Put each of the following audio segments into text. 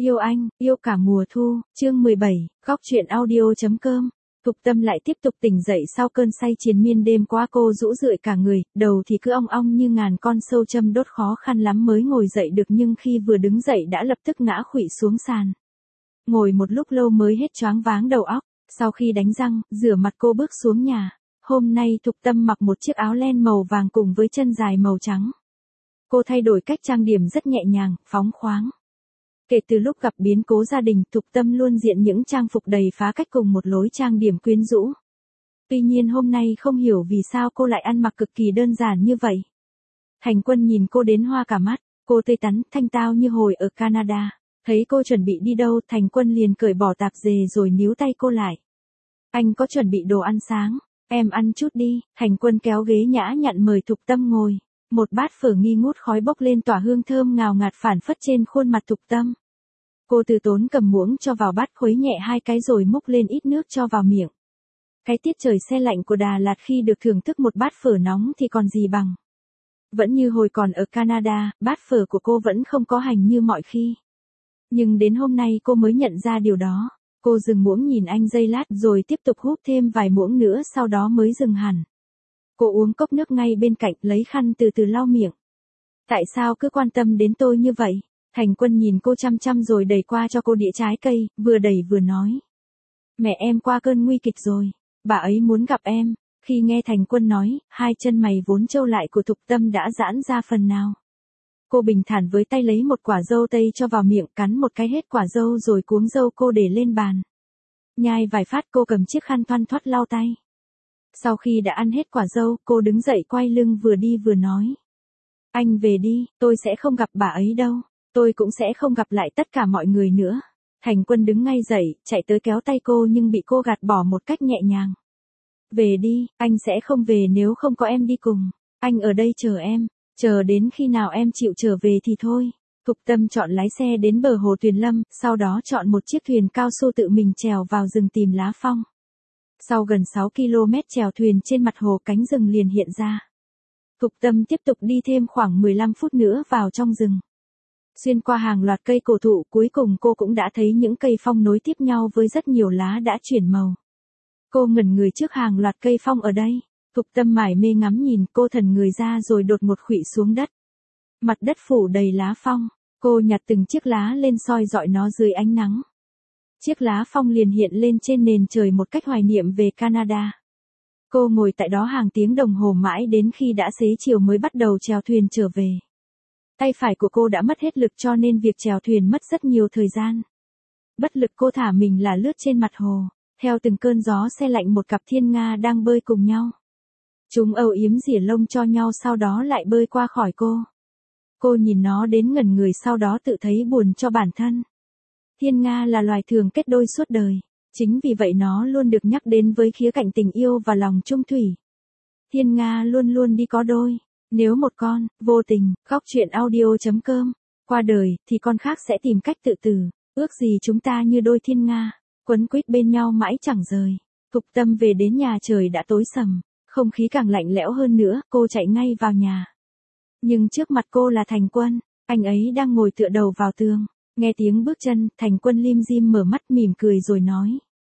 Yêu anh, yêu cả mùa thu, chương 17, góc truyện audio.com. Thục Tâm lại tiếp tục tỉnh dậy sau cơn say triền miên đêm qua, cô rũ rượi cả người, đầu thì cứ ong ong như ngàn con sâu châm đốt, khó khăn lắm mới ngồi dậy được, nhưng khi vừa đứng dậy đã lập tức ngã khuỵu xuống sàn. Ngồi một lúc lâu mới hết choáng váng đầu óc. Sau khi đánh răng, rửa mặt, cô bước xuống nhà. Hôm nay Thục Tâm mặc một chiếc áo len màu vàng cùng với chân dài màu trắng. Cô thay đổi cách trang điểm rất nhẹ nhàng, phóng khoáng. Kể từ lúc gặp biến cố gia đình, Thục Tâm luôn diện những trang phục đầy phá cách cùng một lối trang điểm quyến rũ. Tuy nhiên hôm nay không hiểu vì sao cô lại ăn mặc cực kỳ đơn giản như vậy. Thành Quân nhìn cô đến hoa cả mắt, cô tươi tắn, thanh tao như hồi ở Canada. Thấy cô chuẩn bị đi đâu, Thành Quân liền cởi bỏ tạp dề rồi níu tay cô lại. Anh có chuẩn bị đồ ăn sáng, em ăn chút đi. Thành Quân kéo ghế nhã nhặn mời Thục Tâm ngồi. Một bát phở nghi ngút khói bốc lên tỏa hương thơm ngào ngạt phảng phất trên khuôn mặt Thục Tâm. Cô từ tốn cầm muỗng cho vào bát, khuấy nhẹ hai cái rồi múc lên ít nước cho vào miệng. Cái tiết trời se lạnh của Đà Lạt khi được thưởng thức một bát phở nóng thì còn gì bằng. Vẫn như hồi còn ở Canada, bát phở của cô vẫn không có hành như mọi khi. Nhưng đến hôm nay cô mới nhận ra điều đó. Cô dừng muỗng nhìn anh giây lát rồi tiếp tục húp thêm vài muỗng nữa, sau đó mới dừng hẳn. Cô uống cốc nước ngay bên cạnh, lấy khăn từ từ lau miệng. Tại sao cứ quan tâm đến tôi như vậy? Thành Quân nhìn cô chăm chăm rồi đẩy qua cho cô đĩa trái cây, vừa đẩy vừa nói. Mẹ em qua cơn nguy kịch rồi, bà ấy muốn gặp em. Khi nghe Thành Quân nói, hai chân mày vốn trâu lại của Thục Tâm đã giãn ra phần nào. Cô bình thản với tay lấy một quả dâu tây cho vào miệng, cắn một cái hết quả dâu rồi cuống dâu cô để lên bàn. Nhai vài phát, cô cầm chiếc khăn thoăn thoắt lau tay. Sau khi đã ăn hết quả dâu, cô đứng dậy quay lưng vừa đi vừa nói. Anh về đi, tôi sẽ không gặp bà ấy đâu. Tôi cũng sẽ không gặp lại tất cả mọi người nữa. Thành Quân đứng ngay dậy, chạy tới kéo tay cô nhưng bị cô gạt bỏ một cách nhẹ nhàng. Về đi, anh sẽ không về nếu không có em đi cùng. Anh ở đây chờ em, chờ đến khi nào em chịu trở về thì thôi. Thục Tâm chọn lái xe đến bờ hồ Tuyền Lâm, sau đó chọn một chiếc thuyền cao su tự mình chèo vào rừng tìm lá phong. Sau gần 6 km chèo thuyền trên mặt hồ, cánh rừng liền hiện ra. Thục Tâm tiếp tục đi thêm khoảng 15 phút nữa vào trong rừng. Xuyên qua hàng loạt cây cổ thụ, cuối cùng cô cũng đã thấy những cây phong nối tiếp nhau với rất nhiều lá đã chuyển màu. Cô ngẩn người trước hàng loạt cây phong ở đây. Thục Tâm mải mê ngắm nhìn, cô thần người ra rồi đột ngột khuỵu xuống đất. Mặt đất phủ đầy lá phong, cô nhặt từng chiếc lá lên soi dọi nó dưới ánh nắng. Chiếc lá phong liền hiện lên trên nền trời một cách hoài niệm về Canada. Cô ngồi tại đó hàng tiếng đồng hồ mãi đến khi đã xế chiều mới bắt đầu chèo thuyền trở về. Tay phải của cô đã mất hết lực cho nên việc chèo thuyền mất rất nhiều thời gian. Bất lực cô thả mình là lướt trên mặt hồ, theo từng cơn gió se lạnh một cặp thiên nga đang bơi cùng nhau. Chúng âu yếm rỉa lông cho nhau sau đó lại bơi qua khỏi cô. Cô nhìn nó đến ngẩn người, sau đó tự thấy buồn cho bản thân. Thiên nga là loài thường kết đôi suốt đời. Chính vì vậy nó luôn được nhắc đến với khía cạnh tình yêu và lòng trung thủy. Thiên nga luôn luôn đi có đôi. Nếu một con, vô tình, góc truyện audio.com, qua đời, thì con khác sẽ tìm cách tự tử. Ước gì chúng ta như đôi thiên nga, quấn quýt bên nhau mãi chẳng rời. Thục Tâm về đến nhà trời đã tối sầm, không khí càng lạnh lẽo hơn nữa, cô chạy ngay vào nhà. Nhưng trước mặt cô là Thành Quân, anh ấy đang ngồi tựa đầu vào tường. Nghe tiếng bước chân, Thành Quân lim dim mở mắt mỉm cười rồi nói.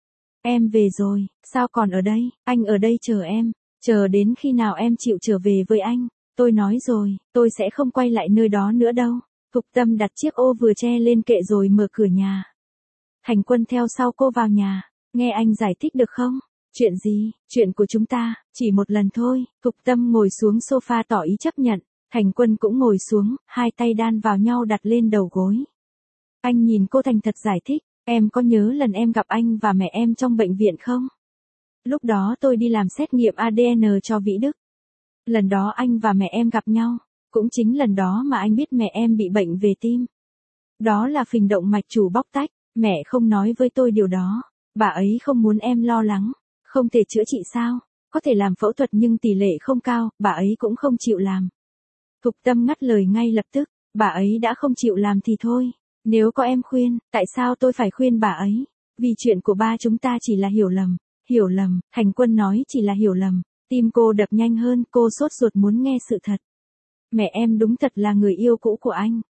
Em về rồi, sao còn ở đây, anh ở đây chờ em, chờ đến khi nào em chịu trở về với anh. Tôi nói rồi, tôi sẽ không quay lại nơi đó nữa đâu. Thục Tâm đặt chiếc ô vừa che lên kệ rồi mở cửa nhà. Thành Quân theo sau cô vào nhà. Nghe anh giải thích được không? Chuyện gì? Chuyện của chúng ta, chỉ một lần thôi. Thục Tâm ngồi xuống sofa tỏ ý chấp nhận. Thành Quân cũng ngồi xuống, hai tay đan vào nhau đặt lên đầu gối. Anh nhìn cô thành thật giải thích. Em có nhớ lần em gặp anh và mẹ em trong bệnh viện không? Lúc đó tôi đi làm xét nghiệm ADN cho Vĩ Đức. Lần đó anh và mẹ em gặp nhau, cũng chính lần đó mà anh biết mẹ em bị bệnh về tim. Đó là phình động mạch chủ bóc tách, mẹ không nói với tôi điều đó, bà ấy không muốn em lo lắng. Không thể chữa trị sao? Có thể làm phẫu thuật nhưng tỷ lệ không cao, bà ấy cũng không chịu làm. Thục Tâm ngắt lời ngay lập tức, bà ấy đã không chịu làm thì thôi. Nếu có em khuyên, tại sao tôi phải khuyên bà ấy? Vì chuyện của ba chúng ta chỉ là hiểu lầm. Hiểu lầm, Thành Quân nói chỉ là hiểu lầm. Tim cô đập nhanh hơn, cô sốt ruột muốn nghe sự thật. Mẹ em đúng thật là người yêu cũ của anh.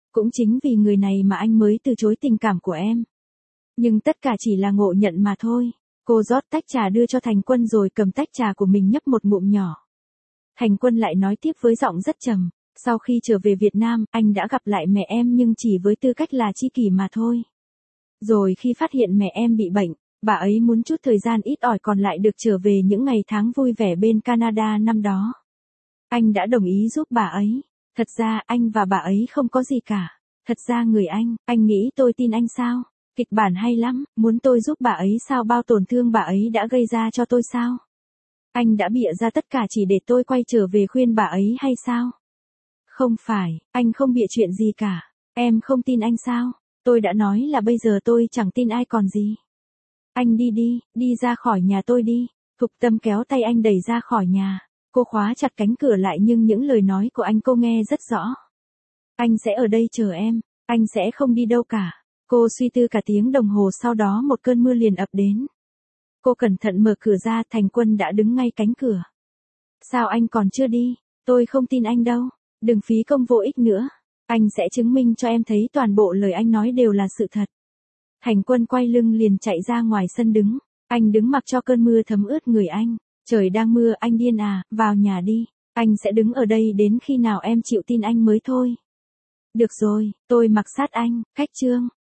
Cũng chính vì người này mà anh mới từ chối tình cảm của em. Nhưng tất cả chỉ là ngộ nhận mà thôi. Cô rót tách trà đưa cho Thành Quân rồi cầm tách trà của mình nhấp một ngụm nhỏ. Thành Quân lại nói tiếp với giọng rất trầm. Sau khi trở về Việt Nam, anh đã gặp lại mẹ em nhưng chỉ với tư cách là tri kỷ mà thôi. Rồi khi phát hiện mẹ em bị bệnh, bà ấy muốn chút thời gian ít ỏi còn lại được trở về những ngày tháng vui vẻ bên Canada năm đó. Anh đã đồng ý giúp bà ấy. Thật ra anh và bà ấy không có gì cả. Thật ra người anh nghĩ tôi tin anh sao? Kịch bản hay lắm, muốn tôi giúp bà ấy sao bao tổn thương bà ấy đã gây ra cho tôi sao? Anh đã bịa ra tất cả chỉ để tôi quay trở về khuyên bà ấy hay sao? Không phải, anh không bịa chuyện gì cả. Em không tin anh sao? Tôi đã nói là bây giờ tôi chẳng tin ai còn gì. Anh đi ra khỏi nhà tôi đi. Thục Tâm kéo tay anh đẩy ra khỏi nhà. Cô khóa chặt cánh cửa lại nhưng những lời nói của anh cô nghe rất rõ. Anh sẽ ở đây chờ em, anh sẽ không đi đâu cả. Cô suy tư cả tiếng đồng hồ sau đó một cơn mưa liền ập đến. Cô cẩn thận mở cửa ra, Thành Quân đã đứng ngay cánh cửa. Sao anh còn chưa đi? Tôi không tin anh đâu. Đừng phí công vô ích nữa. Anh sẽ chứng minh cho em thấy toàn bộ lời anh nói đều là sự thật. Thành Quân quay lưng liền chạy ra ngoài sân đứng. Anh đứng mặc cho cơn mưa thấm ướt người anh. Trời đang mưa anh điên à, vào nhà đi. Anh sẽ đứng ở đây đến khi nào em chịu tin anh mới thôi. Được rồi, tôi mặc sát anh, khách trương.